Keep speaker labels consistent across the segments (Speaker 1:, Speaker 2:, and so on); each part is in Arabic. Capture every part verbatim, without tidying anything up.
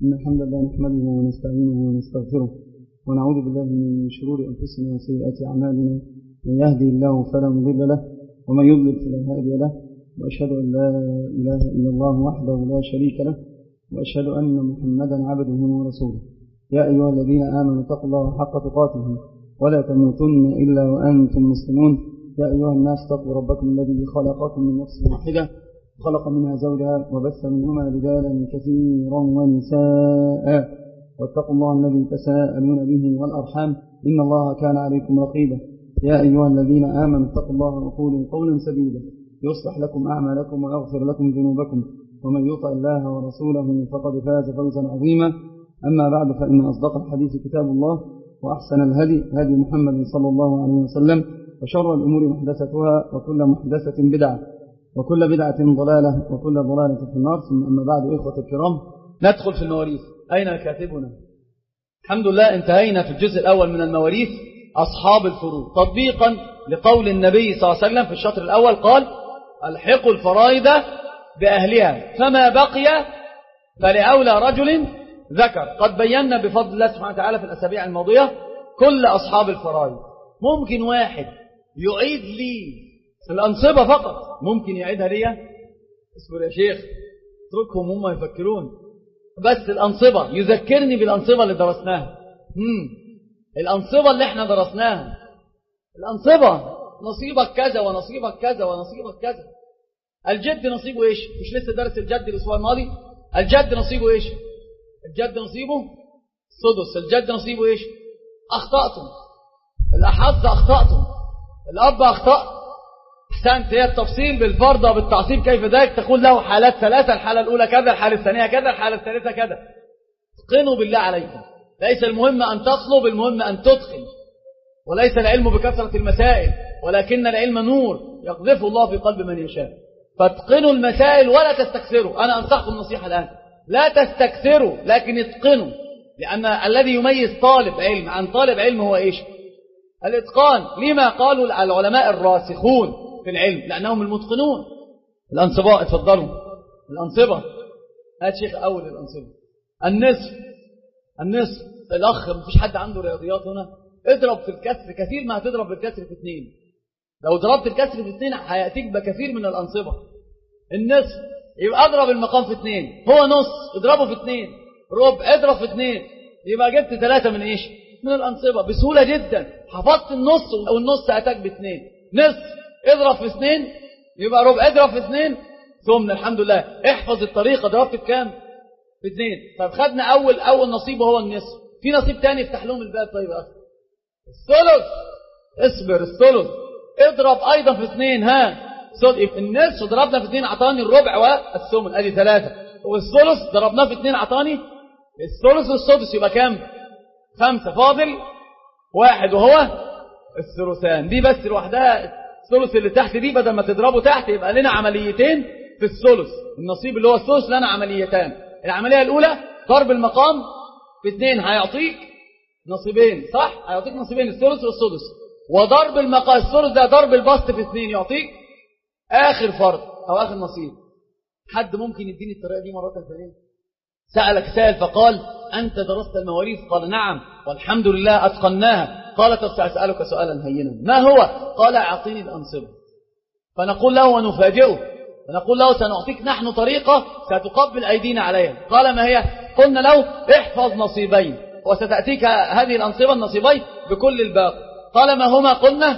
Speaker 1: إن الحمد لله نحمده ونستعينه ونستغفره ونعوذ بالله من شرور أنفسنا وسيئات أعمالنا. من يهدي الله فلا مضل له ومن يضلل فلا هادي له، وأشهد أن لا إله إلا الله وحده لا شريك له، وأشهد أن محمدا عبده ورسوله. يا أيها الذين آمنوا اتقوا الله حق تقاته ولا تموتن إلا وأنتم مسلمون. يا أيها الناس اتقوا ربكم الذي خلقكم من نفس واحدة خلق منها زوجها وبث منهما رجالا كثيرا ونساء، واتقوا الله الذي تساءلون به والأرحام إن الله كان عليكم رقيبا. يا أيها الذين آمنوا اتقوا الله وقولوا قولا سديدا يصلح لكم أعمالكم ويغفر لكم ذنوبكم، ومن يطع الله ورسوله فقد فاز فوزا عظيما. أما بعد، فإن أصدق الحديث كتاب الله، وأحسن الهدي هدي محمد صلى الله عليه وسلم، وشر الأمور محدثتها، وكل محدثة بدعة، وكل بدعة ضلالة، وكل ضلالة في النار. ثم أما بعد، إخوة الكرام، ندخل في المواريث. أين كاتبنا؟ الحمد لله انتهينا في الجزء الأول من المواريث، أصحاب الفروض، تطبيقا لقول النبي صلى الله عليه وسلم في الشطر الأول قال: الحقوا الفرائض بأهلها، فما بقي فلأولى رجل ذكر. قد بينا بفضل الله سبحانه وتعالى في الأسابيع الماضية كل أصحاب الفرائض. ممكن واحد يعيد لي الأنصبة فقط، ممكن يعيدها لي. اصبر يا شيخ، اتركهم هم يفكرون. بس الأنصبة يذكرني بالأنصبة اللي درسناها. مم. الأنصبة اللي احنا درسناها، الأنصبة نصيبك كذا ونصيبك كذا ونصيبك كذا. الجد نصيبه ايش؟ مش لسه درس الجد الأسبوع الماضي؟ الجد نصيبه ايش؟ الجد نصيبه سدس. الجد نصيبه ايش؟ أخطأتم. الأحظ أخطأتم. الأب أخطأ. أحسنت. هي التفصيل بالفرض وبالتعصيب كيف ذلك. تقول له حالات ثلاثة: الحالة الأولى كذا، الحالة الثانية كذا، الحالة الثالثة كذا. اتقنوا بالله عليكم. ليس المهم أن تطلب، المهم أن تتقن. وليس العلم بكثرة المسائل، ولكن العلم نور يقذفه الله في قلب من يشاء. فاتقنوا المسائل ولا تستكثروا. أنا أنصحكم نصيحة الآن: لا تستكثروا، لكن اتقنوا. لأن الذي يميز طالب علم عن طالب علم هو إيش؟ الإتقان. لما قالوا العلماء الراسخون في العلم؟ لأنهم المتقنون. الأنصباء، اتفضلوا. الأنصبة، هات شيخ أول الأنصبة. النصف، النصف الأخ، مفيش حد عنده رياضيات هنا؟ اضرب في الكسر كثير ما هتضرب بالكسر في اثنين. لو ضربت الكسر في اثنين هيأتيك بكثير من الأنصبة. النصف يبقى اضرب المقام في اثنين، هو نص، اضربه في اثنين. ربع اضرب في اثنين، يبقى جبت ثلاثة من ايش؟ من الأنصبة بسهولة جدا. حفظت النص، والنص أتاك باثنين. نصف اضرب في اثنين يبقى ربع، اضرب في اثنين ثمن. الحمد لله. احفظ الطريقة. ضربت بكام؟ في اثنين. طب خدنا أول أول نصيب وهو النصف. في نصيب تاني يفتح لهم الباب. طيب أخي الثلث، اصبر. الثلث اضرب أيضا في اثنين. ها صدق. النصف ضربنا في اثنين أعطاني الربع والثمن، ادي ثلاثة. والثلث ضربناه في اثنين أعطاني الثلث والسدس، يبقى كام؟ خمسة. فاضل واحد وهو الثلثان. دي بس لوحدها. الثلث اللي تحت دي بدل ما تضربه تحت يبقى لنا عمليتين في الثلث. النصيب اللي هو الثلث لنا عمليتان. العملية الأولى ضرب المقام في اثنين هيعطيك نصيبين، صح؟ هيعطيك نصيبين، الثلث والسدس. وضرب المقام الثلث ده ضرب البسط في اثنين يعطيك آخر فرض أو آخر نصيب. حد ممكن يديني الطريقة دي مرة ثانية؟ سألك سائل فقال: أنت درست المواريث؟ قال: نعم والحمد لله أتقناها. قال: طب سأسألك سؤالا هينا، ما هو؟ قال: أعطيني الأنصبة. فنقول له ونفاجئه، فنقول له: سنعطيك نحن طريقة ستقبل أيدينا عليها. قال: ما هي؟ قلنا له: احفظ نصيبين وستأتيك هذه الأنصبة النصيبين بكل الباقي. قال: ما هما؟ قلنا: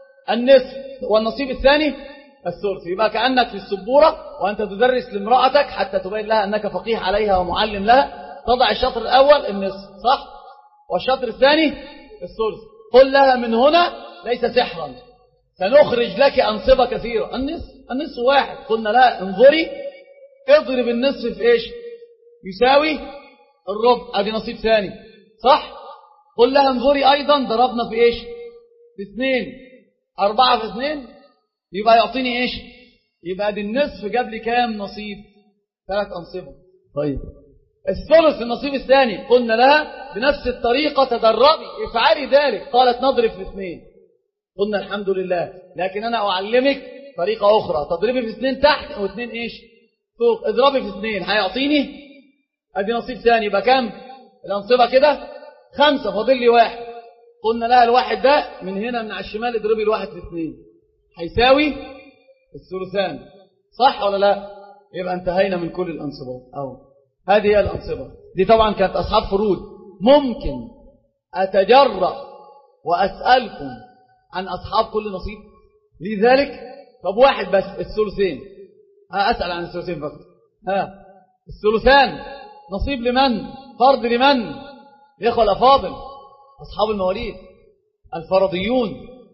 Speaker 1: النصف والنصيب الثاني الثلث. يبقى كأنك في السبورة وأنت تدرس لامرأتك حتى تبين لها أنك فقيه عليها ومعلم لها، تضع الشطر الأول النصف، صح؟ والشطر الثاني الثلث. قل لها: من هنا ليس سحرا، سنخرج لك أنصبة كثيرة. النصف النصف واحد. قلنا لا، انظري اضرب النصف في ايش؟ يساوي الربع، ادي نصيب ثاني، صح؟ قل لها انظري ايضا ضربنا في ايش؟ في اثنين. اربعة في اثنين يبقى يعطيني ايش؟ يبقى ادي النصف جاب لي كام نصيب؟ ثلاث انصبة. طيب الثلث النصيب الثاني. قلنا لها بنفس الطريقة تدربي افعلي ذلك. قالت نضرب في اثنين. قلنا الحمد لله، لكن انا اعلمك طريقة اخرى. تضربي في اثنين تحت واثنين ايش؟ فوق. اضربي في اثنين هيعطيني
Speaker 2: ادي نصيب ثاني، يبقى كام الأنصبة كده؟ خمسة، فاضل لي واحد. قلنا لها الواحد ده من هنا من على الشمال اضربي الواحد في اثنين هيساوي الثلثان، صح ولا لا؟ يبقى انتهينا من كل الأنصبات. أو هذه هي الأنصبة دي. طبعا كانت أصحاب فروض. ممكن أتجرأ وأسألكم عن أصحاب كل نصيب لذلك؟ طب واحد بس الثلثين، أسأل عن الثلثين فقط. ها الثلثان نصيب لمن؟ فرض لمن؟ الإخوة الأفاضل أصحاب المواليد الفرضيون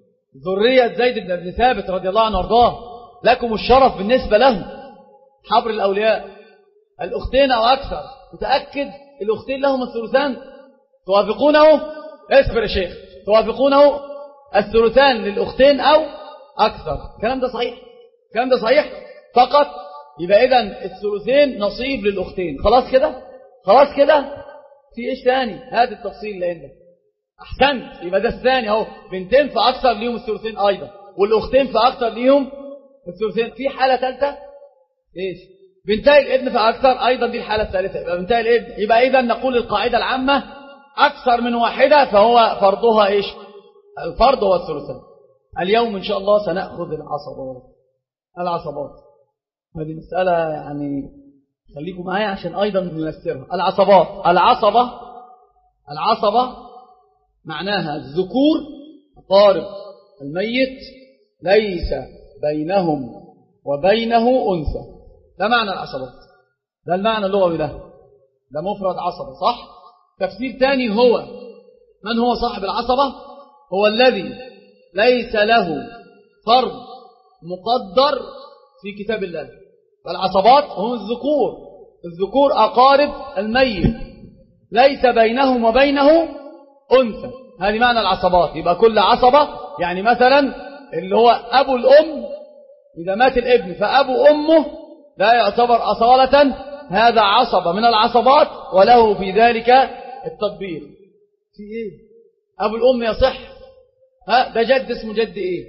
Speaker 2: ذرية زيد بن ابن ثابت رضي الله عنه وارضاه، لكم الشرف بالنسبة لهم، حبر الأولياء. الأختين أو أكثر، متأكد الأختين لهم الثلثان؟ توافقونه؟ اصبر يا شيخ، توافقونه الثلثان للأختين أو أكثر؟ الكلام ده صحيح؟ الكلام ده صحيح فقط. يبقى إذن الثلثين نصيب للأختين. خلاص كده؟ خلاص كده؟ في إيش ثاني؟ هذا التفصيل لأنه أحسنت. يبقى ده الثاني أهو، بنتين فأكثر ليهم الثلثين أيضا، والأختين فأكثر ليهم الثلثين. في حالة ثالثة إيش؟ بنتي الابن فأكثر أيضا، دي الحالة الثالثة. يبقى بنتي الابن. يبقى إذن نقول القاعدة العامة أكثر من واحدة فهو فرضها إيش؟ الفرض هو الثلثان. اليوم إن شاء الله سنأخذ العصبات. العصبات هذه مسألة يعني خليكم معايا عشان أيضا نفسرها. العصبات، العصبة العصبة معناها الذكور أقارب الميت ليس بينهم وبينه أنثى. ده معنى العصبات، ده المعنى اللغوي، ده ده مفرد عصبة، صح؟ تفسير تاني هو من هو صاحب العصبة؟ هو الذي ليس له فرض مقدر في كتاب الله. فالعصبات هم الذكور، الذكور أقارب الميت ليس بينهم وبينه أنثى. هذه معنى العصبات. يبقى كل عصبة يعني مثلا اللي هو أبو الأم، إذا مات الابن فأبو أمه لا يعتبر أصالة، هذا عصبة من العصبات وله في ذلك التطبيق. في إيه؟ أبو الأم يصح؟ ها ده جد اسمه جد إيه؟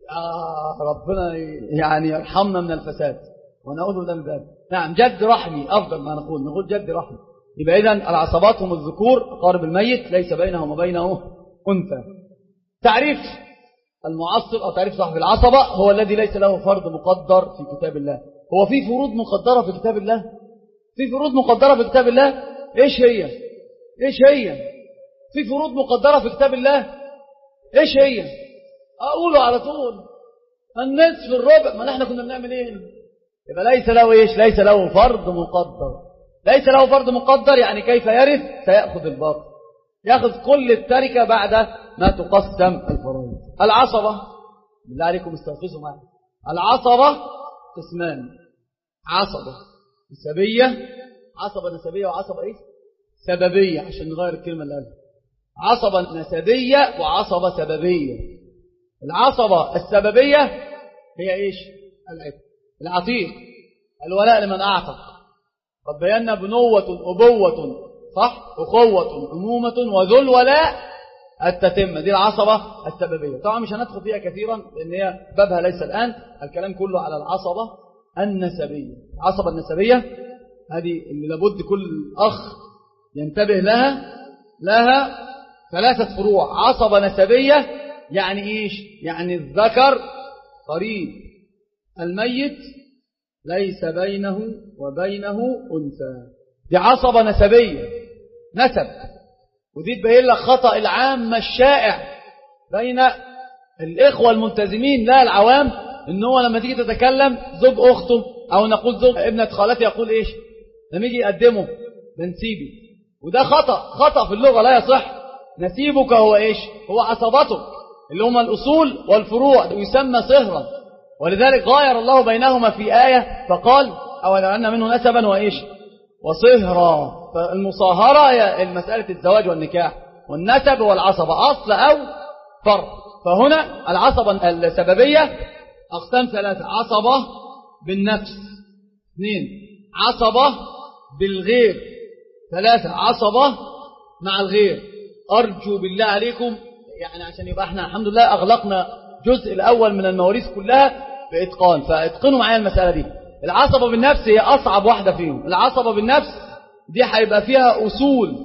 Speaker 2: آه ربنا يعني يرحمنا من الفساد ونعوذ بالله من ذلك. نعم جد رحمي أفضل ما نقول، نقول جد رحمي. يبقى إذن العصبات هم الذكور أقارب الميت ليس بينهم وبينه أنثى. تعريف المعصب أو تعريف صاحب العصبة هو الذي ليس له فرض مقدر في كتاب الله. هو في فروض مقدرة في كتاب الله؟ في فروض مقدرة في كتاب الله؟ إيش هي؟ إيش هي؟ في فروض مقدرة في كتاب الله؟ إيش هي؟ أقوله على طول النصف الربع. ما نحن كنا بنعمل إيه؟ يبقى ليس له إيش؟ ليس له فرض مقدر. ليس له فرض مقدر يعني كيف يرث؟ سيأخذ الباقي، يأخذ كل التركة بعد ما تقسم الفرائض. العصبة بالله عليكم استنقذوا معي. العصبة قسمان، عصبة نسبية، عصبة نسبية وعصبة إيه؟ سببية، عشان نغير الكلمة اللي قالها. عصبة نسبية وعصبة سببية. العصبة السببية هي إيش؟ العتيق، الولاء لمن أعتق. قد بينا بنوة أبوة، صح؟ أخوة أمومة وذو الولاء التتمة. دي العصبة السببية. طبعا مش هندخل فيها كثيرا لأن هي بابها ليس الآن، الكلام كله على العصبة النسبية. العصبة النسبية هذه اللي لابد كل أخ ينتبه لها. لها ثلاثة فروع. عصبة نسبية يعني إيش؟ يعني الذكر قريب الميت ليس بينه وبينه أنثى. دي عصبة نسبية، نسب. ودي تبين لك خطأ العام الشائع بين الإخوة الملتزمين لا العوام، إن هو لما تيجي تتكلم زوج أخته أو نقول زوج ابنة خالتي يقول إيش؟ لما يجي يقدمه بنسيبي. وده خطأ، خطأ في اللغة لا يصح. نسيبك هو إيش؟ هو عصبتك اللي هم الأصول والفروع، يسمى صهرا. ولذلك غاير الله بينهما في آية فقال أولا أن منه نسبا وإيش؟ وصهرا. فالمصاهرة هي المسألة الزواج والنكاح، والنسب والعصبة أصل أو فرع. فهنا العصبة السببية أقسام ثلاثة: عصبة بالنفس، اثنين عصبة بالغير، ثلاثة عصبة مع الغير. أرجو بالله عليكم يعني عشان يبقى احنا الحمد لله أغلقنا الجزء الأول من المواريث كلها بإتقان، فاتقنوا معايا المسألة دي. العصبة بالنفس هي أصعب واحدة فيهم. العصبة بالنفس دي هيبقى فيها أصول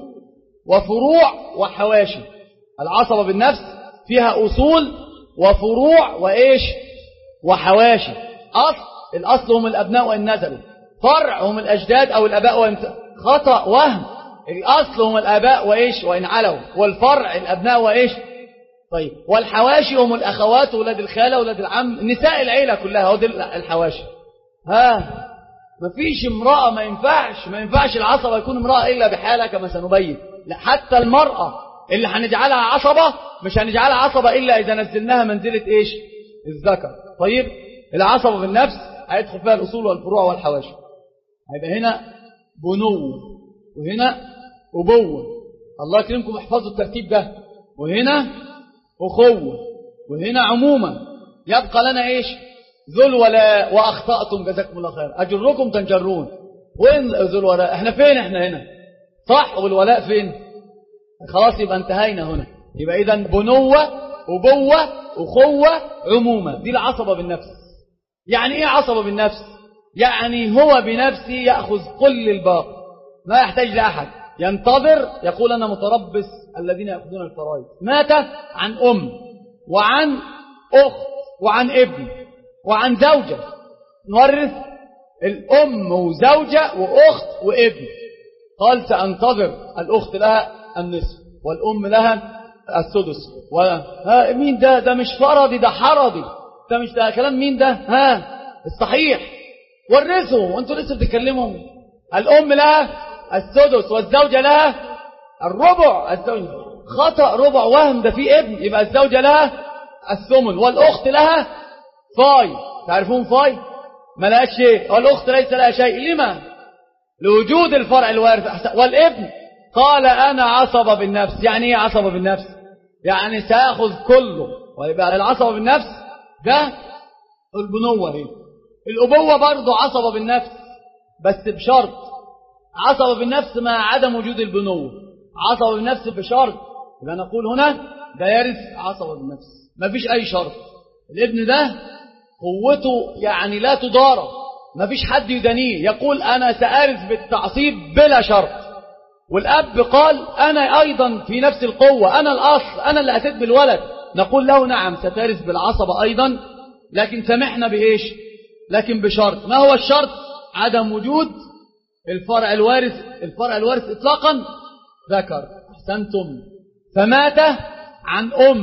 Speaker 2: وفروع وحواشي. العصبة بالنفس فيها أصول وفروع وإيش وحواشي. أصل الأصل هم الأبناء وإن نزلوا، فرع هم الأجداد أو الأباء وإن خطأ وهم. الأصل هم الآباء وإيش وإن علوا، والفرع الأبناء وإيش. طيب والحواشي هم الأخوات وولاد الخالة وولاد العم، نساء العيلة كلها، هو دي الحواشي. ها مفيش امرأة، ما ينفعش ما ينفعش العصبة يكون امرأة إلا بحالة كما سنبين. لا حتى المرأة اللي هنجعلها عصبة مش هنجعلها عصبة إلا إذا نزلناها منزلة إيش الذكر. طيب العصبة بالنفس هيدخل فيها الأصول والفروع والحواشي. هيبقى هنا بنو وهنا أبوة، الله يكرمكم احفظوا الترتيب ده، وهنا أخوة وهنا عمومة. يبقى لنا إيش ذو الولاء. وأخطأتم جزاكم الله خير، أجركم تنجرون. وين ذو الولاء؟ احنا فين؟ احنا هنا صح، والولاء فين؟ خلاص يبقى انتهينا هنا. يبقى إذا بنوة أبوة أخوة عمومة، دي العصبة بالنفس. يعني إيه عصبة بالنفس؟ يعني هو بنفسه يأخذ كل الباقي، ما يحتاج لأحد، ينتظر، يقول أنا متربص الذين يأخذون الفرائض. مات عن أم وعن أخت وعن ابن وعن زوجة، نورث الأم وزوجة وأخت وابن. قال سأنتظر، الأخت لها النصف والأم لها السدس. ها مين ده؟ ده مش فرضي، ده حرضي، ده مش ده كلام مين ده؟ ها الصحيح ورثوا، وانتوا لسه بتتكلموا. الأم لها السدس والزوجة لها الربع. الزوجة خطأ، ربع وهم، ده في ابن، يبقى الزوجة لها الثمن والأخت لها فاي. تعرفون فاي؟ ما لهاش شيء، والأخت ليس لها شيء. لما؟ لوجود الفرع الوارث. والابن قال أنا عصبة بالنفس. يعني ايه عصبة بالنفس؟ يعني سأخذ كله. ويبقى العصبة بالنفس ده البنوة هي. الأبوة برضو عصبة بالنفس بس بشرط، عصبة بالنفس مع عدم وجود البنوة. عصبة بالنفس بشرط، يبقى نقول هنا ده يرث عصبة بالنفس، ما فيش أي شرط. الابن ده قوته يعني لا تضارب، ما فيش حد يدانيه، يقول أنا سأرث بالتعصيب بلا شرط. والأب قال أنا أيضا في نفس القوة، أنا الأصل، أنا اللي أتيت بالولد. نقول له نعم سترث بالعصبة أيضا، لكن سمحنا بإيش؟ لكن بشرط. ما هو الشرط؟ عدم وجود الفرع الوارث. الفرع الوارث إطلاقا ذكر. أحسنتم. فمات عن أم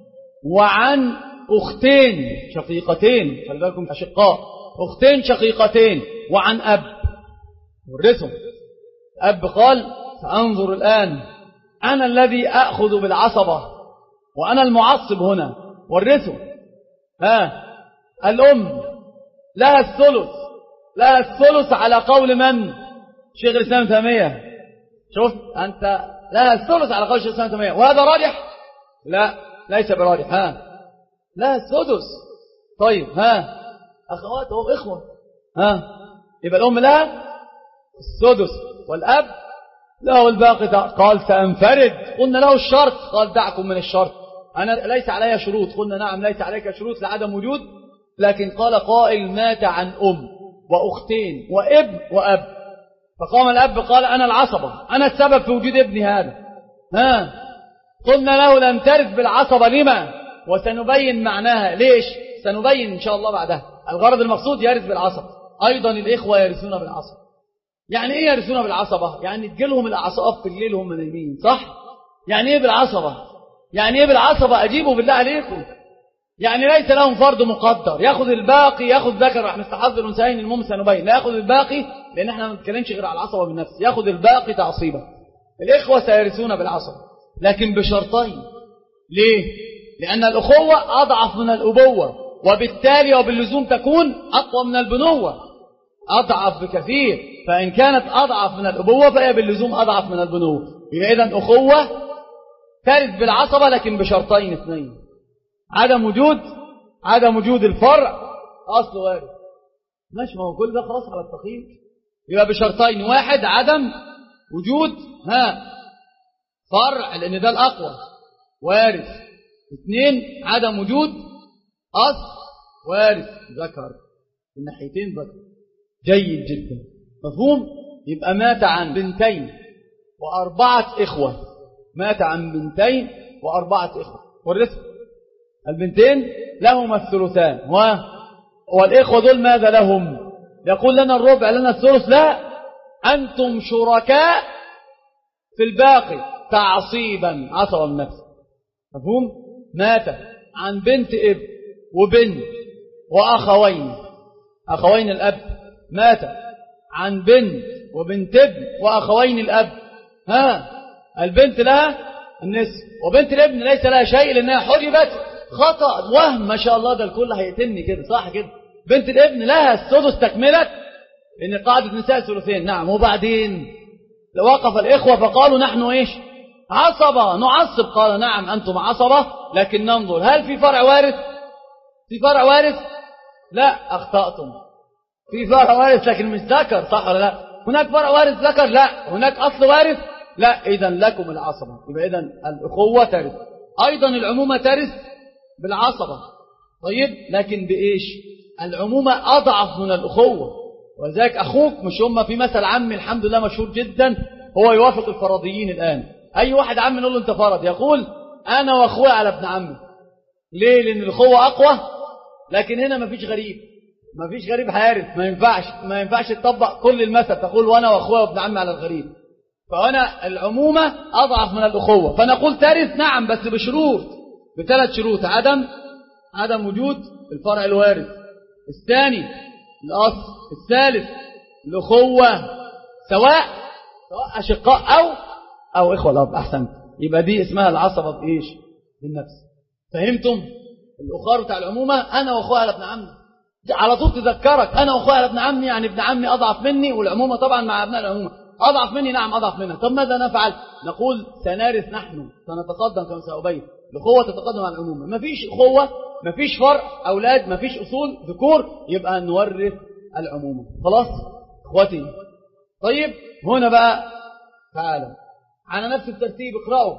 Speaker 2: وعن أختين شقيقتين، خلي بالكم أشقاء، أختين شقيقتين، وعن أب ورثهم. الأب قال سأنظر الآن، أنا الذي أخذ بالعصبة وأنا المعصب هنا، ورثه. ها الأم لها الثلث، لها الثلث على قول من؟ شيخ الإسلام تيمية. شوف أنت، لها الثلث على قول شيخ الإسلام تيمية، وهذا راجح؟ لا ليس براجح. ها لها السدس. طيب ها أخوات أو إخوة، ها يبقى الأم لها السدس والأب له الباقي. قال سأنفرد، قلنا له الشرط، قال دعكم من الشرط، أنا ليس علي شروط. قلنا نعم ليس عليك شروط لعدم وجود، لكن قال قائل مات عن أم وأختين وابن وأب، فقام الأب قال أنا العصبة، أنا السبب في وجود ابني هذا. ها قلنا له لم ترث بالعصبة. لما؟ وسنبين معناها ليش، سنبين إن شاء الله بعدها. الغرض المقصود يرث بالعصبة. أيضا الإخوة يرثون بالعصبة. يعني إيه يرثون بالعصبة؟ يعني تجيلهم الأعصاب في الليل هم نايمين، صح؟ يعني إيه بالعصبة؟ يعني إيه بالعصبة؟ أجيبوا بالله عليكم. يعني ليس لهم فرض مقدر، ياخذ الباقي، ياخذ ذكر رح نستحضر الأنثيين، المهم سنبين. لا ياخذ الباقي لأن احنا ما بنتكلمش غير على العصبة بالنفس، ياخذ الباقي تعصيبا. الإخوة سيرثون بالعصبة لكن بشرطين. ليه؟ لأن الأخوة أضعف من الأبوة، وبالتالي وباللزوم تكون أقوى من البنوة، أضعف بكثير. فإن كانت أضعف من الأبوة فهي باللزوم أضعف من البنوة. إذن أخوة ترث بالعصبة لكن بشرطين اثنين: عدم وجود عدم وجود الفرع أصل وارث. ماشي، ما هو كل ده خلاص على التخيل. يبقى بشرطين: واحد عدم وجود ها فرع لأن ده الأقوى وارث، اثنين عدم وجود أصل وارث ذكر، الناحيتين ذكر. جيد جدا، مفهوم؟ يبقى مات عن بنتين وأربعة إخوة. مات عن بنتين وأربعة إخوة ورثوا. البنتين لهما الثلثان والإخوة دول ماذا لهم؟ يقول لنا الربع لنا الثلث. لا، أنتم شركاء في الباقي تعصيبا عصبا النفس. مفهوم؟ مات عن بنت ابن وبنت وأخوين، أخوين الأب. مات عن بنت وبنت ابن وأخوين الأب. ها، البنت لها النصف وبنت الابن ليس لها شيء لأنها حجبت خطأ وهم. ما شاء الله، ده الكل هيقتلني كده، صح كده؟ بنت الابن لها السدس تكملت إن قاعدة نساء ثلثين. نعم. وبعدين وقف الإخوة فقالوا نحن إيش؟ عصبة نعصب. قال نعم أنتم عصبة، لكن ننظر هل في فرع وارث؟ في فرع وارث؟ لا، أخطأتم. في فرع وارث لكن مش ذكر، صح ولا لا؟ هناك فرع وارث ذكر؟ لا. هناك أصل وارث؟ لا. إذا لكم العصبة. يبقى إذا الأخوة ترث، أيضا العمومة ترث بالعصبة. طيب، لكن بإيش؟ العمومة أضعف من الأخوة. ولذلك أخوك مش هم في مثل عمي الحمد لله مشهور جدا، هو يوافق الفرضيين الآن. أي واحد عمي نقول له أنت فرض، يقول أنا وأخوي على ابن عمي. ليه؟ لأن الأخوة أقوى. لكن هنا ما فيش غريب، ما فيش غريب هيرث. ما ينفعش ما ينفعش تطبق كل المثل تقول وأنا وأخوي وابن عمي على الغريب. فأنا العمومة أضعف من الأخوة، فنقول ترث نعم، بس بشروط، بثلاث شروط: عدم عدم وجود الفرع الوارث، الثاني الأصل، الثالث الأخوة سواء سواء أشقاء أو أو إخوة الأب. أحسن. يبقى دي اسمها العصبة بإيش؟ بالنفس. فهمتم؟ الأخوة بتاع العمومة أنا وأخوي على ابن عمي، على طول تذكرك أنا وأخوي على ابن عمي، يعني ابن عمي أضعف مني، والعمومة طبعا مع ابناء العمومة أضعف مني. نعم أضعف منها. طب ماذا نفعل؟ نقول سنرث نحن، سنتقدم كما سأبين. الأخوة تتقدم على العمومة. ما فيش أخوة، ما فيش فرع أولاد، ما فيش أصول ذكور، يبقى نورث العمومة. خلاص إخوتي؟ طيب هنا بقى تعالى على نفس الترتيب اقرأوا: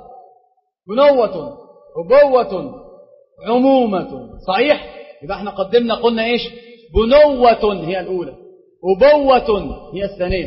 Speaker 2: بنوة، أبوة، عمومة. صحيح؟ يبقى احنا قدمنا قلنا ايش؟ بنوة هي الأولى، أبوة هي الثانية،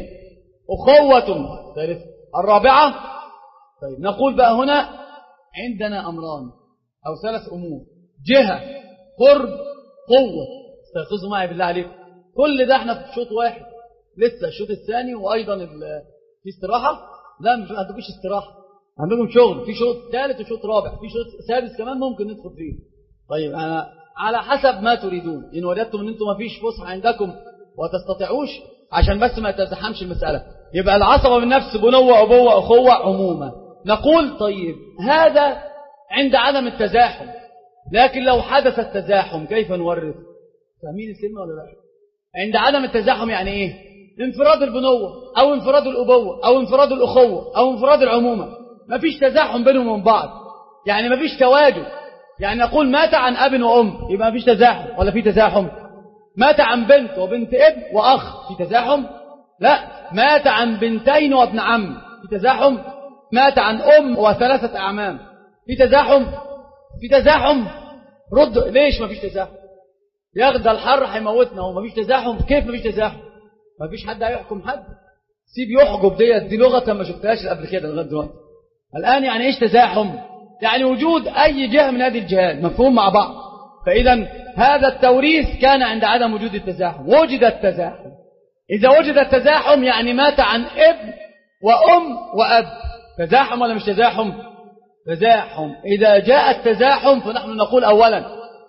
Speaker 2: أخوة ثالث، الرابعة. طيب نقول بقى هنا عندنا أمران أو ثلاث أمور: جهة، قرب، قوة. استيقظوا معي بالله عليكم، كل ده احنا في شوط واحد، لسه الشوط الثاني، وأيضا في استراحة. لا مش عندكوش استراحة، عندكم شغل، في شوط ثالث وشوط رابع، في شوط سادس كمان ممكن ندخل فيه. طيب أنا على حسب ما تريدون. إن وجدتم أن أنتم ما فيش فسحة عندكم وتستطيعوش، عشان بس ما تزحمش المسألة، يبقى العصبة بالنفس بنوة، أبوة، أخوة، عمومة. نقول طيب هذا عند عدم التزاحم، لكن لو حدث التزاحم كيف نورث؟ فاهمين الكلمة ولا لا؟ عند عدم التزاحم يعني إيه؟ انفراد البنوة أو انفراد الأبوة أو انفراد الأخوة أو انفراد العمومة، ما فيش تزاحم بينهم وبين بعض، يعني ما فيش تواجد. يعني نقول مات عن أب وأم، يبقى ما فيش تزاحم ولا في تزاحم؟ مات عن بنت وبنت ابن وأخ، في تزاحم؟ لا. مات عن بنتين وابن عم، في تزاحم؟ مات عن أم وثلاثة أعمام، في تزاحم؟ في تزاحم؟ رد. ليش ما فيش تزاحم؟ ياخد الحر هيموتنا وما فيش تزاحم. كيف ما فيش تزاحم؟ ما فيش حد هيحكم حد. سيب يحجب ديت، دي لغة ما شفتهاش قبل كده لغايه دلوقتي. الآن يعني ايش تزاحم؟ يعني وجود أي جهة من هذه الجهات، مفهوم مع بعض. فإذا هذا التوريث كان عند عدم وجود التزاحم. وجد التزاحم، إذا وجد التزاحم يعني مات عن ابن وأم وأب، تزاحم ولا مش تزاحم؟ تزاحم. إذا جاء التزاحم فنحن نقول أولا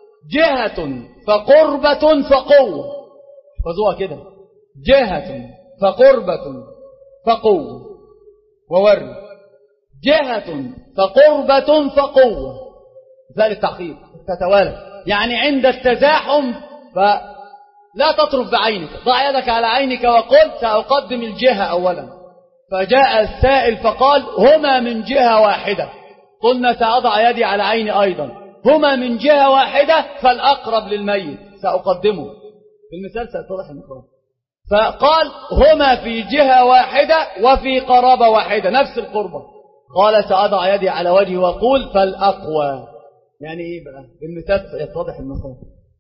Speaker 2: جهة فقربة فقوة. احفظوها كده: جهة فقربة فقوة، وورد جهة فقربة فقوة. ذلك التعقيد تتوالى، يعني عند التزاحم فلا تطرف بعينك، ضع يدك على عينك وقل سأقدم الجهة أولا. فجاء السائل فقال هما من جهة واحدة، قلنا سأضع يدي على عيني أيضا، هما من جهة واحدة فالأقرب للميت سأقدمه. في المثال سأتضح المقام. فقال هما في جهة واحدة وفي قرابة واحدة، نفس القربة. قال سأضع يدي على وجهي وأقول فالأقوى. يعني إيه بقى؟ بالمثال يتضح المقام.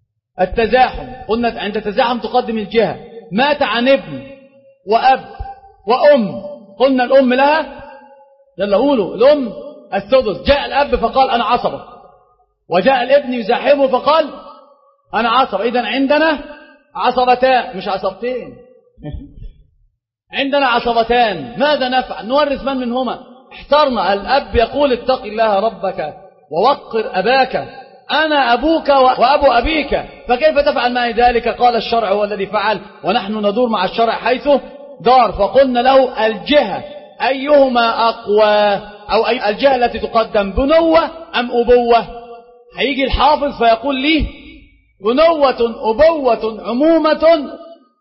Speaker 2: التزاحم قلنا عند التزاحم تقدم الجهة. مات عن ابن وأب، وأم. قلنا الأم لها، يلا قولوا الأم السدس. جاء الأب فقال أنا عصبة، وجاء الابن يزاحمه فقال أنا عصبة. إذن عندنا عصبتان مش عصبتين عندنا عصبتان. ماذا نفعل؟ نورث من منهما؟ احترنا. الأب يقول اتق الله ربك ووقر أباك، أنا أبوك وأبو أبيك، فكيف تفعل معي ذلك؟ قال الشرع هو الذي فعل، ونحن ندور مع الشرع حيث دار. فقلنا له الجهة أيهما أقوى، أو أي الجهة التي تقدم، بنوة أم أبوة؟ هيجي الحافظ فيقول لي بنوة أبوة عمومة،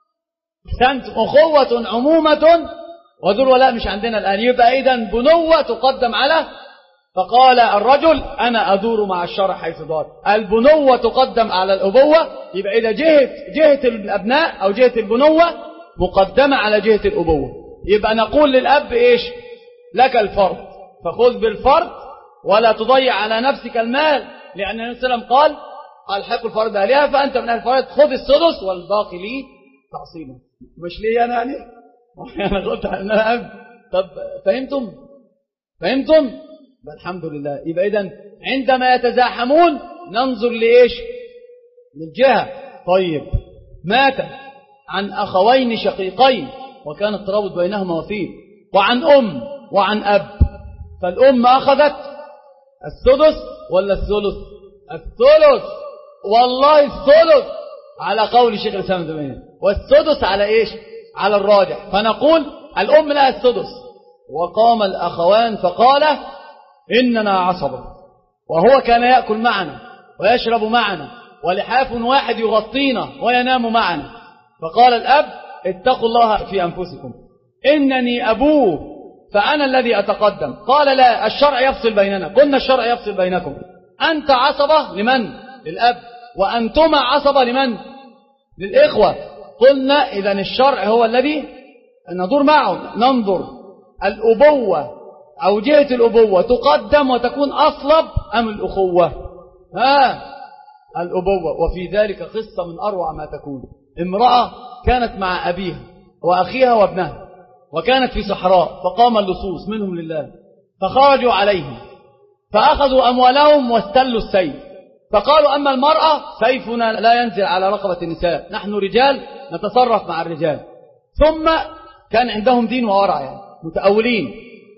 Speaker 2: أخوة عمومة، ودول ولا مش عندنا الآن. يبقى إذن بنوة تقدم على، فقال الرجل أنا أدور مع الشرع حيث دار. البنوة تقدم على الأبوة، يبقى إذا جهة جهة الأبناء أو جهة البنوة مقدمة على جهة الأبوة، يبقى نقول للأب إيش؟ لك الفرض، فخذ بالفرض ولا تضيع على نفسك المال، لأن النبي صلى الله عليه وسلم قال الحق الفرض أهلها، فأنت من أهل الفرض خذ السدس والباقي لي تعصيبا. مش لي أنا يعني أنا قلت أنا أب. طب فهمتم؟ فهمتم؟ الحمد لله. يبقى إذن عندما يتزاحمون ننظر لإيش؟ للجهة. طيب مات عن أخوين شقيقين وكان الترابط بينهما وثيق، وعن أم وعن أب، فالأم أخذت السدس ولا الثلث؟ الثلث، والله الثلث على قول شيخ الإسلام ابن تيمية، والسدس على إيش؟ على الراجح. فنقول الأم لها السدس. وقام الأخوان فقال إننا عصبة، وهو كان يأكل معنا ويشرب معنا ولحاف واحد يغطينا وينام معنا. فقال الأب اتقوا الله في أنفسكم، إنني أبوه فأنا الذي أتقدم. قال لا، الشرع يفصل بيننا. قلنا الشرع يفصل بينكم، أنت عصبة لمن؟ للأب، وأنتما عصبة لمن؟ للإخوة. قلنا إذن الشرع هو الذي ندور معه، ننظر الأبوة أو جهة الأبوة تقدم وتكون أصلب أم الأخوة؟ ها الأبوة. وفي ذلك قصة من أروع ما تكون. امرأة كانت مع أبيها وأخيها وابنها، وكانت في صحراء، فقام اللصوص منهم لله فخرجوا عليهم فأخذوا أموالهم واستلوا السيف. فقالوا أما المرأة سيفنا لا ينزل على رقبة النساء، نحن رجال نتصرف مع الرجال. ثم كان عندهم دين وورع، يعني متأولين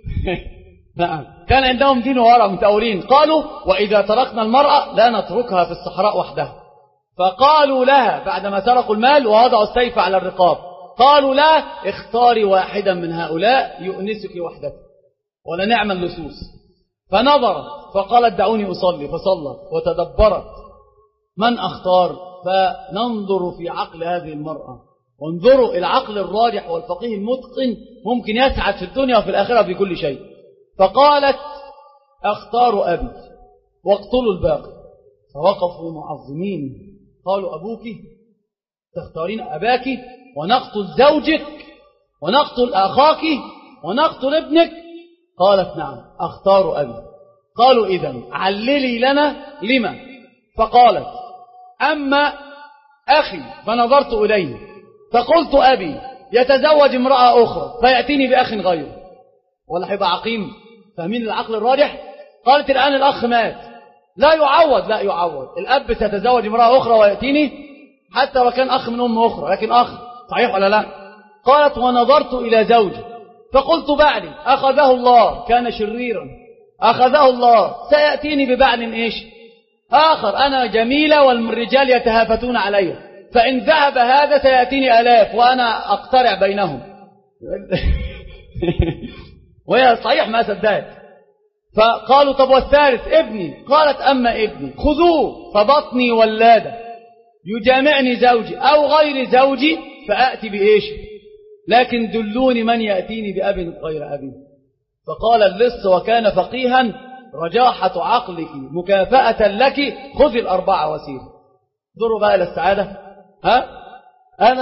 Speaker 2: نعم، كان عندهم دين وورع متأولين. قالوا وإذا تركنا المرأة لا نتركها في الصحراء وحدها. فقالوا لها بعدما سرقوا المال ووضعوا السيف على الرقاب، قالوا لا اختاري واحدا من هؤلاء يؤنسك وحدك، ولا نعم اللصوص. فنظرت فقالت دعوني أصلي، فصلت وتدبرت من أختار. فننظر في عقل هذه المرأة، وانظروا العقل الراجح والفقيه المتقن ممكن يسعد في الدنيا وفي الآخرة في كل شيء. فقالت أختار أبي واقتلوا الباقي. فوقفوا معظمين، قالوا أبوك تختارين أباك ونقتل زوجك ونقتل أخاك ونقتل ابنك؟ قالت نعم أختار أبي. قالوا إذن عللي لنا لما؟ فقالت أما أخي فنظرت إليه فقلت أبي يتزوج امرأة أخرى فيأتيني بأخ غيره، ولا هيبقى عقيم؟ فاهمين العقل الراجح؟ قالت الآن الأخ مات لا يعوض، لا يعوض، الأب سيتزوج امرأة أخرى ويأتيني حتى وكان أخ من أم أخرى، لكن أخ صحيح ولا لا؟ قالت ونظرت إلى زوجي فقلت بعلي أخذه الله كان شريرا، أخذه الله سيأتيني ببعل إيش آخر، أنا جميلة والرجال يتهافتون علي، فإن ذهب هذا سيأتيني ألاف وأنا أقترع بينهم وهي صحيح ما صدقت. فقالوا طب والثالث ابني؟ قالت أما ابني خذوه فبطني ولادة يجامعني زوجي أو غير زوجي فأتي بإيش، لكن دلوني من يأتيني بأب غير أبي. فقال اللص وكان فقيها رجاحة عقلك مكافأة لك خذ الأربعة وسير. ضروا بقى إلى السعادة. ها أنا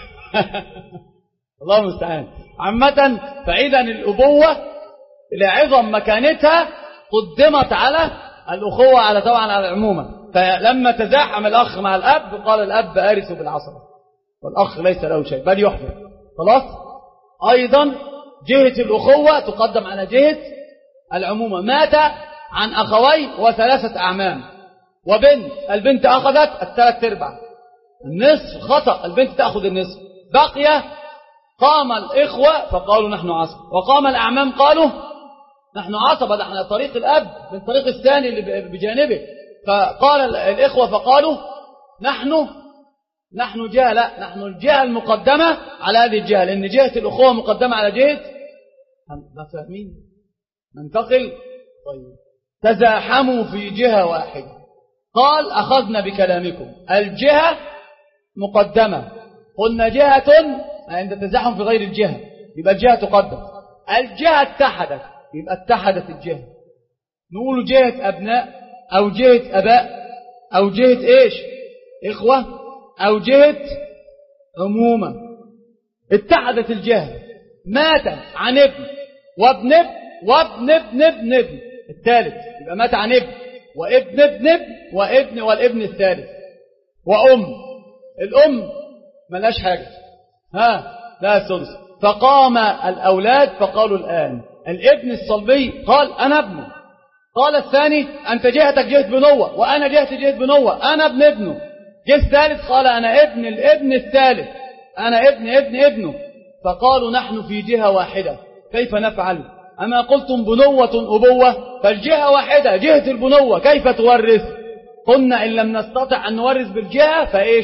Speaker 2: الله المستعان. عامة فإذا الأبوة لعظم مكانتها قدمت على الأخوة، على طبعا على العمومة. فلما تزاحم الأخ مع الأب قال الأب أرث بالعصبة والأخ ليس له شيء بل يحفظ. خلاص أيضا جهة الأخوة تقدم على جهة العمومة. مات عن أخوين وثلاثة أعمام وبنت، البنت أخذت الثلاث ارباع، النصف خطأ، البنت تأخذ النصف. بقي قام الإخوة فقالوا نحن عصبة، وقام الأعمام قالوا نحن عصبة، نحن طريق الأب من طريق الثاني اللي بجانبه. فقال الإخوة فقالوا نحن نحن جهة، لا نحن الجهة المقدمة على هذه الجهة، لأن جهة الأخوة مقدمة على جهة. ما فاهمين؟ ننتقل. طيب تزاحموا في جهة واحدة. قال أخذنا بكلامكم، الجهة مقدمة، قلنا جهة عند تزاحم في غير الجهة يبقى الجهة تقدم. الجهة اتحدت يبقى اتحدت الجهة. نقول جهة أبناء أو جهة أباء أو جهة إيش إخوة أو جهة عمومة، اتحدت الجهة. مات عن ابن وابن ابن وابن ابن ابن ابن الثالث، يبقى مات عن ابن وابن ابن ابن وابن والابن الثالث وأم. الأم ملاش حاجة، ها لا سدس. فقام الأولاد فقالوا الآن الابن الصلبي قال أنا ابنه، قال الثاني أنت جهتك جهة بنوة وأنا جهتي جهة بنوة، أنا ابن ابنه. جه الثالث قال أنا ابن الابن الثالث، أنا ابن ابن ابنه. فقالوا نحن في جهة واحدة كيف نفعل؟ أما قلتم بنوة أبوة، فالجهة واحدة جهة البنوة كيف تورث؟ قلنا إن لم نستطع أن نورث بالجهة فإيش؟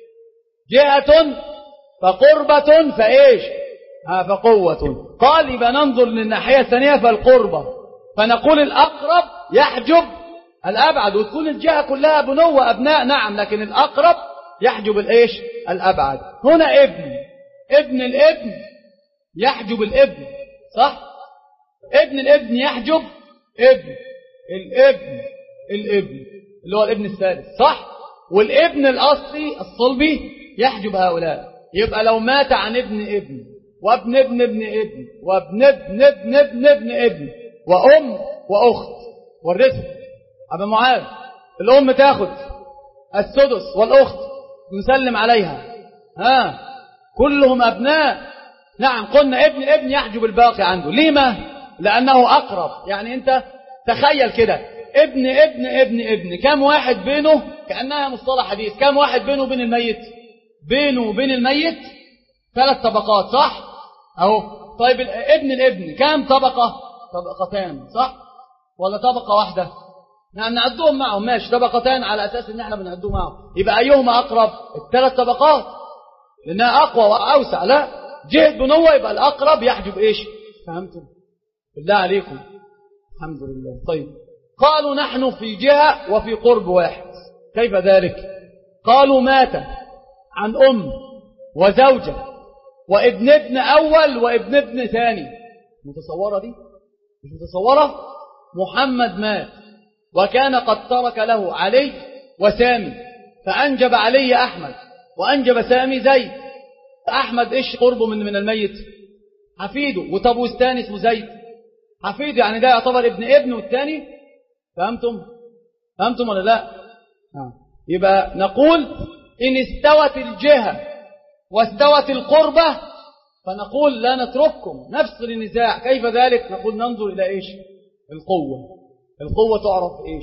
Speaker 2: جهة فقربة فإيش؟ ها فقوة. قال يبقى ننظر للناحية الثانية فالقربة، فنقول الأقرب يحجب الأبعد، وتكون الجهة كلها بنوة أبناء نعم، لكن الأقرب يحجب الإيش؟ الأبعد. هنا ابن ابن الابن يحجب الابن، صح؟ ابن الابن يحجب ابن الابن الابن اللي هو الابن الثالث، صح؟ والابن الأصلي الصلبي يحجب هؤلاء. يبقى لو مات عن ابن ابن وابن ابن ابن ابن وابن ابن ابن ابن ابن ابن وأم وأخت والرث، أبا معاذ الأم تاخد السدس والأخت نسلم عليها، ها كلهم أبناء نعم. قلنا ابن ابن يحجب الباقي عنده، لما؟ لأنه أقرب. يعني أنت تخيل كده ابن ابن ابن ابن كم واحد بينه، كأنها مصطلح حديث، كم واحد بينه وبين الميت؟ بينه وبين الميت ثلاث طبقات، صح؟ أهو. طيب ابن الابن كم طبقة؟ طبقتان، صح؟ ولا طبقة واحدة؟ نعم نعدوهم معهم، ماشي طبقتان على أساس إن احنا بنعدوهم معهم. يبقى أيهما أقرب؟ الثلاث طبقات لأنها أقوى وأوسع. لا جهة بنوة يبقى الأقرب يحجب إيش؟ فهمتم؟ بالله عليكم الحمد لله. طيب قالوا نحن في جهة وفي قرب واحد، كيف ذلك؟ قالوا مات عن أم وزوجة وابن ابن أول وابن ابن ثاني. متصورة دي؟ مش متصورة؟ محمد مات وكان قد ترك له علي وسامي، فأنجب علي أحمد وأنجب سامي زيد. أحمد إيش قربه من من الميت؟ حفيده. وطب الثاني اسمه زيد حفيده، يعني ده يعتبر ابن ابن والثاني. فهمتم؟ فهمتم ولا لا؟ آه. يبقى نقول إن استوت الجهة واستوت القربة فنقول لا نترككم، نفس النزاع. كيف ذلك؟ نقول ننظر إلى إيش؟ القوة. القوة تعرف إيش؟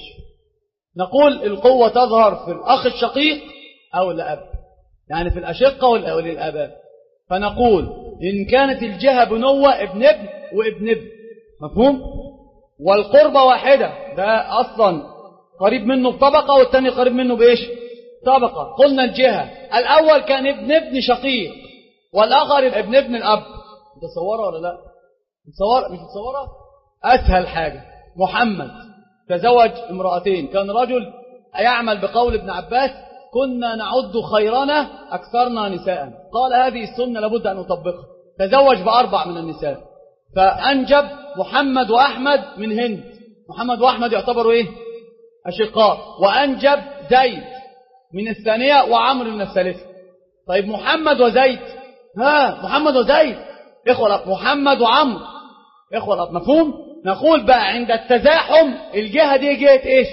Speaker 2: نقول القوة تظهر في الأخ الشقيق أو الأب، يعني في الأشقة والأباء. فنقول إن كانت الجهة بنوة ابن ابن وابن ابن، مفهوم؟ والقربة واحدة، ده أصلا قريب منه بطبقة والثاني قريب منه بإيش؟ طبقة. قلنا الجهة الأول كان ابن ابن شقيق والآخر ابن ابن الأب. متصورة ولا لا؟ متصورة؟ مش متصورة؟ أسهل حاجة، محمد تزوج امرأتين، كان رجل يعمل بقول ابن عباس كنا نعد خيرنا أكثرنا نساء، قال هذه السنة لابد أن نطبقها. تزوج بأربع من النساء، فأنجب محمد وأحمد من هند. محمد وأحمد يعتبروا إيه؟ أشقاء. وأنجب زيد من الثانية وعمر من الثالثة. طيب محمد وزيد، ها محمد وزيد إخوة الأب، محمد وعمر إخوة الأب، مفهوم؟ نقول بقى عند التزاحم الجهة دي جهة إيش؟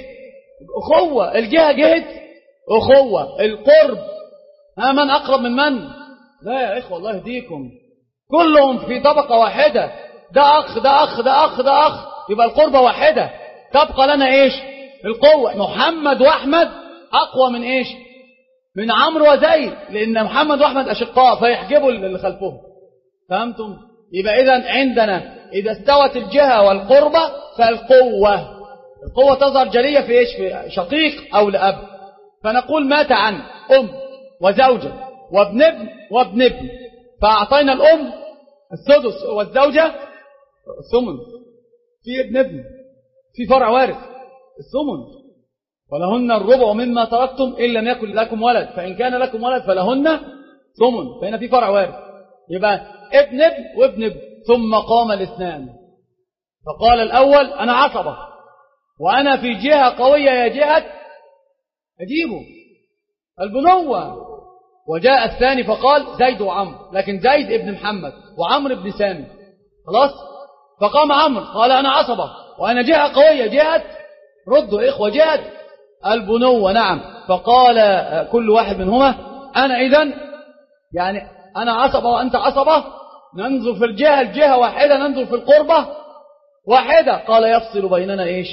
Speaker 2: أخوة. الجهة جهة أخوة. القرب ها من أقرب من من؟ لا يا إخوة الله يهديكم، كلهم في طبقة واحدة، ده أخ ده أخ ده أخ ده أخ، يبقى القربة واحدة، تبقى لنا إيش؟ القوة. محمد وأحمد أقوى من إيش؟ من عمرو وزيد، لأن محمد وأحمد أشقاء فيحجبوا اللي خلفهم. فهمتم؟ يبقى إذن عندنا إذا استوت الجهة والقربة فالقوة، القوة تظهر جلية في إيش؟ في شقيق أو لأب. فنقول مات عن أم وزوجة وابن ابن وابن ابن، فأعطينا الأم السدس والزوجة الثمن، في ابن ابن في فرع وارث الثمن، ولهن الربع مما تركتم إن لم يكن لكم ولد، فإن كان لكم ولد فلهن ثمن، فهنا في فرع وارث. يبقى ابن ابن وابن ابن. ثم قام الاثنان فقال الأول أنا عصبة وأنا في جهة قوية يا جهة أجيبه البنوة. وجاء الثاني فقال زيد وعمر، لكن زيد ابن محمد وعمر ابن سامي، خلاص. فقام عمرو قال أنا عصبة وأنا جهة قوية، جهة ردوا إخوة، جهة البنوة. نعم. فقال كل واحد منهما أنا إذن يعني أنا عصبة وأنت عصبة، ننظر في الجهة الجهة واحدة، ننظر في القربة واحدة. قال يفصل بيننا إيش؟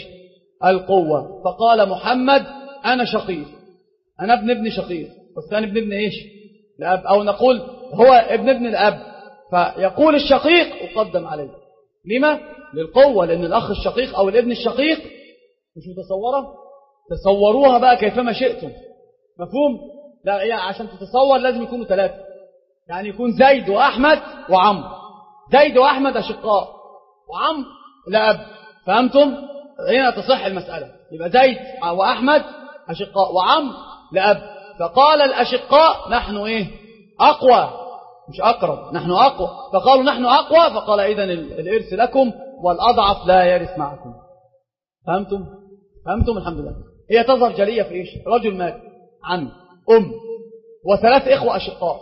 Speaker 2: القوة. فقال محمد أنا شقيق، أنا ابن ابن شقيق، والثاني ابن ابن إيش؟ الأب، أو نقول هو ابن ابن الأب، فيقول الشقيق أقدم عليه. لما؟ للقوة، لأن الأخ الشقيق أو الابن الشقيق مش متصورة، تصوروها بقى كيفما شئتم، مفهوم؟ لا يعني عشان تتصور لازم يكونوا ثلاثة، يعني يكون زيد وأحمد وعمرو، زيد وأحمد أشقاء وعمرو لأب، فهمتم؟ هنا تصح المسألة. يبقى زيد وأحمد أشقاء وعمرو لأب. فقال الأشقاء نحن إيه؟ أقوى مش أقرب، نحن أقوى. فقالوا نحن أقوى، فقال إذن الإرث لكم والأضعف لا يرث معكم. فهمتم؟ فهمتم؟ الحمد لله. هي تظهر جلية في إيش؟ رجل مات عن أم وثلاث إخوة أشقاء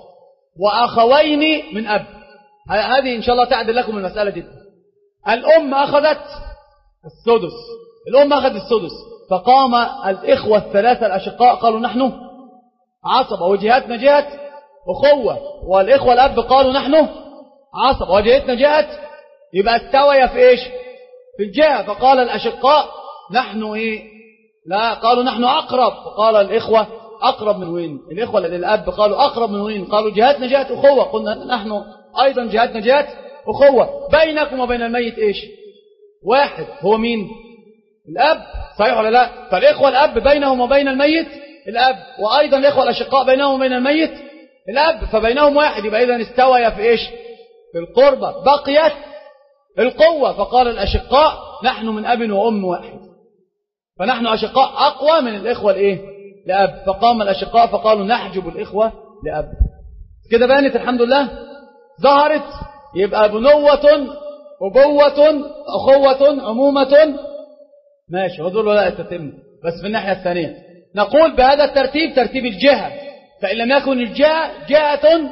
Speaker 2: وأخوين من أب. هذه إن شاء الله تعدل لكم المسألة جدا. الأم أخذت السدس، الأم أخذت السدس، فقام الإخوة الثلاثة الأشقاء قالوا نحن عصبة وجهتنا جهة أخوة، والإخوة الأب قالوا نحن عصبة وجهتنا جهة، يبقى استوي في إيش؟ في الجهة. فقال الأشقاء نحن إيه؟ لا، قالوا نحن أقرب. فقال الإخوة أقرب من وين؟ الإخوة الأب قالوا أقرب من وين؟ قالوا جهتنا جهة أخوة. قلنا نحن أيضا جهتنا جهة أخوة. بينكم وبين الميت إيش؟ واحد، هو مين؟ الأب، صحيح ولا لا؟ فالإخوة الأب بينهم وبين الميت الأب، وأيضا الإخوة الأشقاء بينهم وبين الميت الأب، فبينهم واحد، يبقى إذن استوى في إيش؟ في القربة. بقيت القوة. فقال الأشقاء نحن من أب وأم واحد، فنحن أشقاء أقوى من الإخوة الإيه؟ لأب. فقام الأشقاء فقالوا نحجب الإخوة لأب. كده بانت الحمد لله، ظهرت. يبقى بنوة أبوة أخوة عمومة، ماشي، هذول ولا تتم، بس في الناحية الثانية نقول بهذا الترتيب ترتيب الجهة، فإن لم يكن الجهة جهة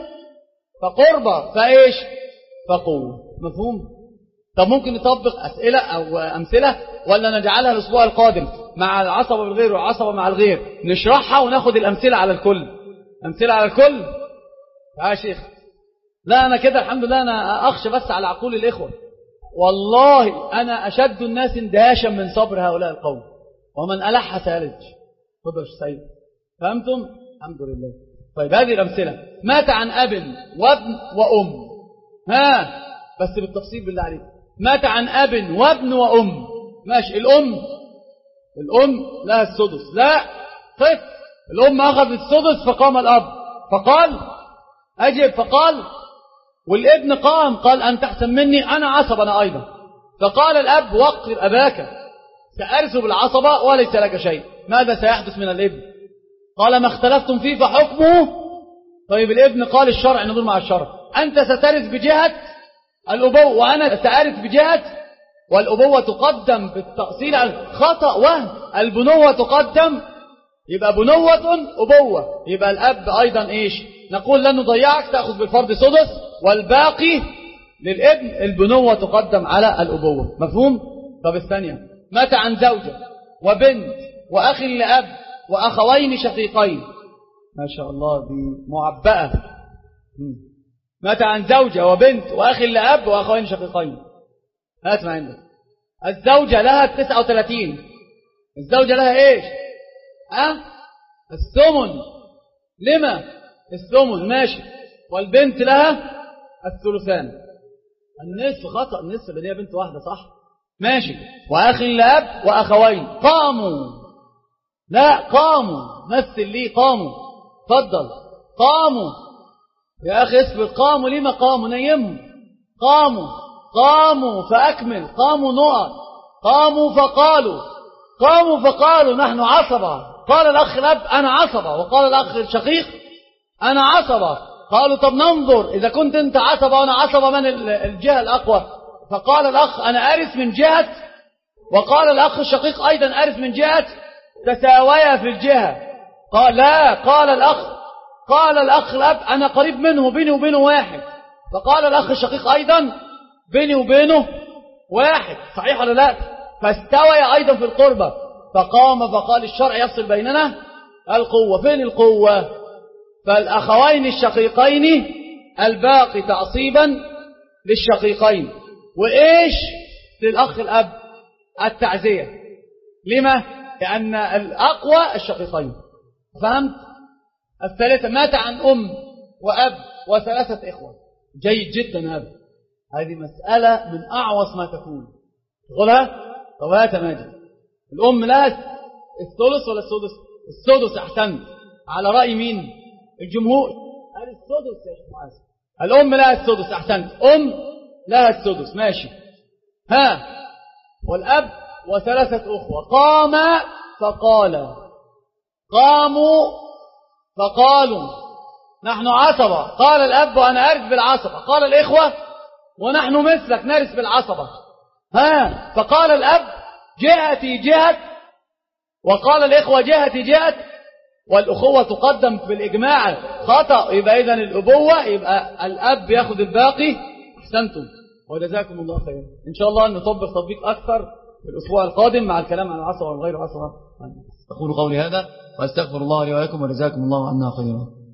Speaker 2: فقربة فإيش؟ فقوة. مفهوم؟ طب ممكن نطبق أسئلة أو أمثلة، ولا نجعلها الأسبوع القادم مع العصبة بالغير والعصبة مع الغير نشرحها وناخد الأمثلة على الكل؟ أمثلة على الكل يا شيخ. لا أنا كده الحمد لله، أنا أخشى بس على عقول الإخوة. والله أنا أشد الناس اندهاشا من صبر هؤلاء القوم، ومن ألح سألج خدش سيد. فهمتم؟ الحمد لله. طيب هذه الأمثلة، مات عن أب وابن وأم، ها بس بالتفصيل بالله عليك. مات عن أب وابن وأم، ماشي. الأم الأم لها السدس، لا طيب الأم أخذت السدس فقام الأب فقال أجب، فقال والابن قام قال أنت أحسن مني، أنا عصب أنا أيضا. فقال الأب وقر أباك، سأرث بالعصبة وليس لك شيء، ماذا سيحدث من الابن؟ قال ما اختلفتم فيه فحكمه. طيب الابن قال الشرع، نقول مع الشرع، أنت سترث بجهة الأبوة وأنا سأرث بجهة، والأبوة تقدم بالتأصيل على خطأ وهم، البنوة تقدم، يبقى بنوة أبوة، يبقى الأب أيضا إيش؟ نقول لن نضيعك، تأخذ بالفرض سدس، والباقي للابن، البنوة تقدم على الأبوة. مفهوم؟ طب الثانية، مات عن زوجة وبنت وأخ لأب وأخوين شقيقين، ما شاء الله دي معبأة. مات عن زوجة وبنت وأخ لأب وأخوين شقيقين. هات ما عندك. الزوجة لها تسعة وثلاثين. الزوجة لها إيش؟ أه؟ الثمن. لما؟ الثمن ماشي. والبنت لها الثلثان. النصف خطأ، النصف اللي هي بنت واحدة صح ماشي. وأخ لأب وأخوين قاموا. لا قاموا، مثل لي قاموا. تفضل. قاموا يا أخي اصبر. قاموا لما قاموا؟ نيمهم. قاموا قاموا فأكمل. قاموا نقط. قاموا فقالوا. قاموا فقالوا نحن عصبة. قال الأخ الأب أنا عصبة، وقال الأخ الشقيق أنا عصبة. قالوا طب ننظر إذا كنت أنت عصبة وأنا عصبة من الجهة الأقوى. فقال الأخ أنا أرث من جهة، وقال الأخ الشقيق أيضا أرث من جهة، تساويا في الجهة. قال لا. قال الأخ قال الأخ الأب أنا قريب منه، بيني وبينه واحد. فقال الأخ الشقيق أيضا بيني وبينه واحد. صحيح ولا لا؟ فاستوي أيضا في القربة. فقام فقال الشرع يفصل بيننا القوة. فين القوة؟ فالأخوين الشقيقين الباقي تعصيبا للشقيقين. وإيش للأخ الأب؟ التعزية. لما؟ لأن الأقوى الشقيقين. فهمت؟ الثالثة مات عن أم وأب وثلاثة إخوة. جيد جدا. هذا هذه مسألة من أعوص ما تكون. تقولها؟ طب هات ماجد. الأم لها الثلث ولا السدس؟ السدس. أحسنت. على رأي مين؟ الجمهور. قال السدس يا شيخ معاذ. الأم لها السدس. أحسنت. أم لها السدس ماشي. ها. والأب وثلاثة أخوة. قام فقال. قاموا فقالوا نحن عصبة. قال الأب وأنا أرث بالعصبة. قال الإخوة ونحن مثلك نرث بالعصبة. ها. فقال الأب جهتي جهة، وقال الإخوة جهتي جهة. والأخوة تقدم في الإجماع خطأ. يبقى إذن الأبوة يبقى الأب يأخذ الباقي. أحسنتم وجزاكم الله خير. إن شاء الله نطبق تطبيق أكثر في الأسبوع القادم مع الكلام عن العصبة والغير عصبة. أقول قولي هذا وأستغفر الله لي ولكم وجزاكم الله عنا خيرا.